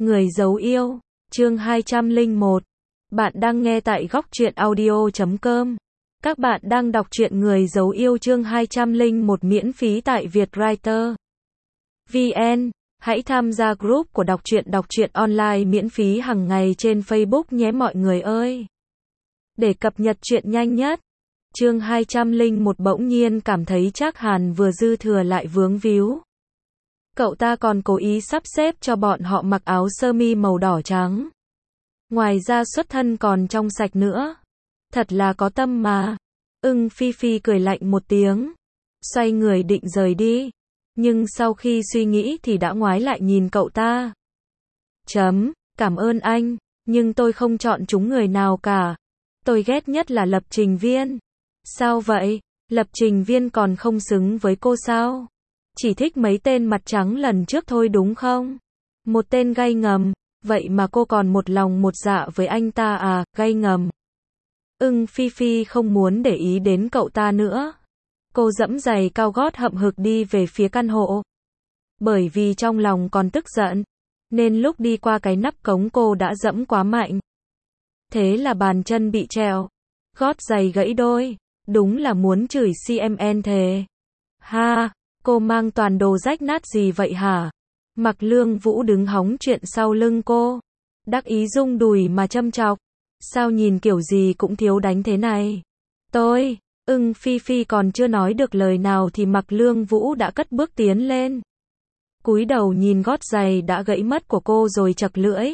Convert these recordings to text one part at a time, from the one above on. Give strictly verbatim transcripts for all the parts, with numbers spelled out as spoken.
Người giấu yêu, chương hai trăm lẻ một. Bạn đang nghe tại góc truyện audio chấm com. Các bạn đang đọc truyện Người giấu yêu chương hai trăm lẻ một miễn phí tại Vietwriter. vê en. Hãy tham gia group của đọc truyện đọc truyện online miễn phí hàng ngày trên Facebook nhé mọi người ơi. Để cập nhật truyện nhanh nhất. Chương hai trăm lẻ một bỗng nhiên cảm thấy Trác Hàn vừa dư thừa lại vướng víu. Cậu ta còn cố ý sắp xếp cho bọn họ mặc áo sơ mi màu đỏ trắng. Ngoài ra xuất thân còn trong sạch nữa. Thật là có tâm mà. Ưng Phi Phi cười lạnh một tiếng. Xoay người định rời đi. Nhưng sau khi suy nghĩ thì đã ngoái lại nhìn cậu ta. Chấm, cảm ơn anh. Nhưng tôi không chọn chúng người nào cả. Tôi ghét nhất là Lập Trình Viên. Sao vậy? Lập Trình Viên còn không xứng với cô sao? Chỉ thích mấy tên mặt trắng lần trước thôi đúng không? Một tên gay ngầm, vậy mà cô còn một lòng một dạ với anh ta à, gay ngầm. Ưng Phi Phi không muốn để ý đến cậu ta nữa. Cô giẫm giày cao gót hậm hực đi về phía căn hộ. Bởi vì trong lòng còn tức giận, nên lúc đi qua cái nắp cống cô đã giẫm quá mạnh. Thế là bàn chân bị trẹo, gót giày gãy đôi, đúng là muốn chửi xê em en thề. Ha! Cô mang toàn đồ rách nát gì vậy hả? Mặc Lương Vũ đứng hóng chuyện sau lưng cô. Đắc ý rung đùi mà châm chọc. Sao nhìn kiểu gì cũng thiếu đánh thế này? Tôi, Ưng Phi Phi còn chưa nói được lời nào thì Mặc Lương Vũ đã cất bước tiến lên. Cúi đầu nhìn gót giày đã gãy mất của cô rồi chật lưỡi.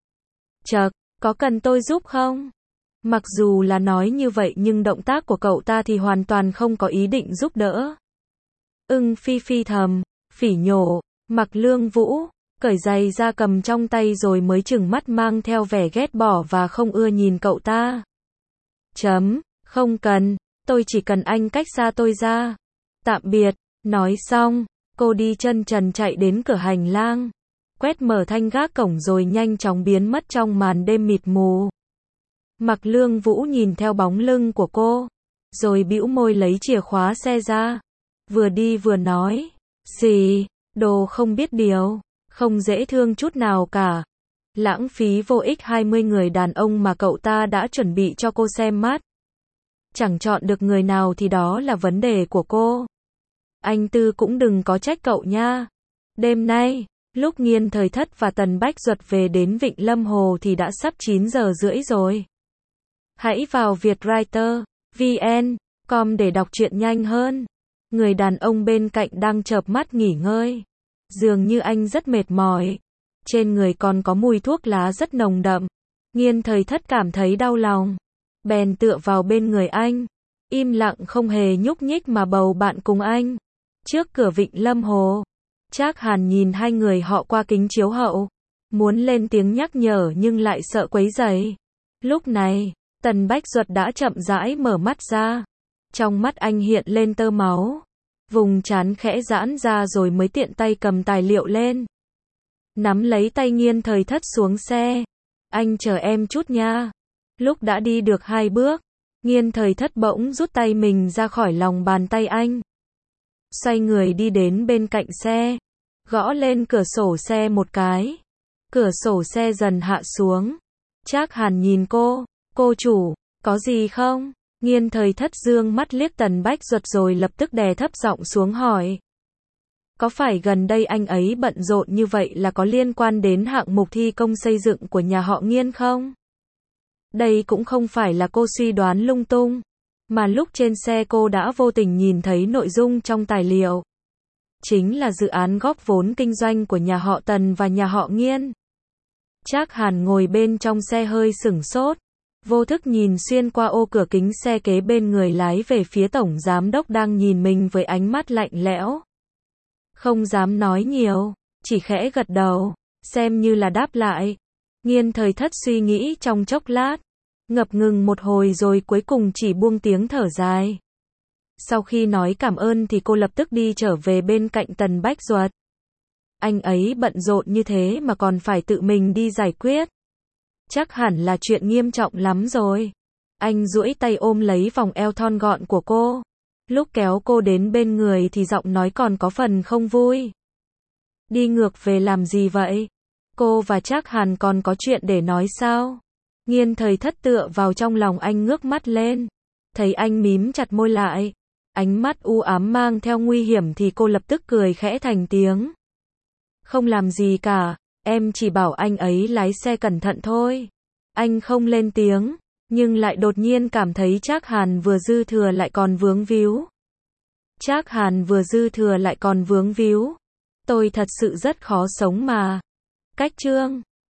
Chật, có cần tôi giúp không? Mặc dù là nói như vậy nhưng động tác của cậu ta thì hoàn toàn không có ý định giúp đỡ. Ưng Phi Phi thầm, phỉ nhổ, Mặc Lương Vũ, cởi giày ra cầm trong tay rồi mới chừng mắt mang theo vẻ ghét bỏ và không ưa nhìn cậu ta. Chấm, không cần, tôi chỉ cần anh cách xa tôi ra. Tạm biệt, nói xong, cô đi chân trần chạy đến cửa hành lang, quét mở thanh gác cổng rồi nhanh chóng biến mất trong màn đêm mịt mù. Mặc Lương Vũ nhìn theo bóng lưng của cô, rồi bĩu môi lấy chìa khóa xe ra. Vừa đi vừa nói, xì, đồ không biết điều, không dễ thương chút nào cả. Lãng phí vô ích hai mươi người đàn ông mà cậu ta đã chuẩn bị cho cô xem mắt. Chẳng chọn được người nào thì đó là vấn đề của cô. Anh Tư cũng đừng có trách cậu nha. Đêm nay, lúc Nghiên Thời Thất và Tần Bách Duật về đến Vịnh Lâm Hồ thì đã sắp chín giờ rưỡi rồi. Hãy vào Vietwriter, vê en, com để đọc truyện nhanh hơn. Người đàn ông bên cạnh đang chợp mắt nghỉ ngơi. Dường như anh rất mệt mỏi. Trên người còn có mùi thuốc lá rất nồng đậm. Nghiên Thời Thất cảm thấy đau lòng. Bèn tựa vào bên người anh. Im lặng không hề nhúc nhích mà bầu bạn cùng anh. Trước cửa Vịnh Lâm Hồ. Trác Hàn nhìn hai người họ qua kính chiếu hậu. Muốn lên tiếng nhắc nhở nhưng lại sợ quấy rầy. Lúc này, Tần Bách Duật đã chậm rãi mở mắt ra. Trong mắt anh hiện lên tơ máu. Vùng trán khẽ giãn ra rồi mới tiện tay cầm tài liệu lên. Nắm lấy tay Nghiên Thời Thất xuống xe. Anh chờ em chút nha. Lúc đã đi được hai bước, Nghiên Thời Thất bỗng rút tay mình ra khỏi lòng bàn tay anh. Xoay người đi đến bên cạnh xe. Gõ lên cửa sổ xe một cái. Cửa sổ xe dần hạ xuống. Trác Hàn nhìn cô. Cô chủ, có gì không? Nghiên Thời Thất dương mắt liếc Tần Bách Duật rồi lập tức đè thấp giọng xuống hỏi. Có phải gần đây anh ấy bận rộn như vậy là có liên quan đến hạng mục thi công xây dựng của nhà họ Nghiên không? Đây cũng không phải là cô suy đoán lung tung, mà lúc trên xe cô đã vô tình nhìn thấy nội dung trong tài liệu. Chính là dự án góp vốn kinh doanh của nhà họ Tần và nhà họ Nghiên. Trác Hàn ngồi bên trong xe hơi sửng sốt. Vô thức nhìn xuyên qua ô cửa kính xe kế bên người lái về phía tổng giám đốc đang nhìn mình với ánh mắt lạnh lẽo. Không dám nói nhiều, chỉ khẽ gật đầu, xem như là đáp lại. Nghiên Thời Thất suy nghĩ trong chốc lát, ngập ngừng một hồi rồi cuối cùng chỉ buông tiếng thở dài. Sau khi nói cảm ơn thì cô lập tức đi trở về bên cạnh Tần Bách Duật. Anh ấy bận rộn như thế mà còn phải tự mình đi giải quyết. Chắc hẳn là chuyện nghiêm trọng lắm rồi. Anh duỗi tay ôm lấy vòng eo thon gọn của cô. Lúc kéo cô đến bên người thì giọng nói còn có phần không vui. Đi ngược về làm gì vậy? cô và Trác Hàn còn có chuyện để nói sao? Nghiên Thời Thất tựa vào trong lòng anh ngước mắt lên. Thấy anh mím chặt môi lại, ánh mắt u ám mang theo nguy hiểm thì cô lập tức cười khẽ thành tiếng. Không làm gì cả, em chỉ bảo anh ấy lái xe cẩn thận thôi. Anh không lên tiếng, nhưng lại đột nhiên cảm thấy Trác Hàn vừa dư thừa lại còn vướng víu. Trác Hàn vừa dư thừa lại còn vướng víu. Tôi thật sự rất khó sống mà. Cách chương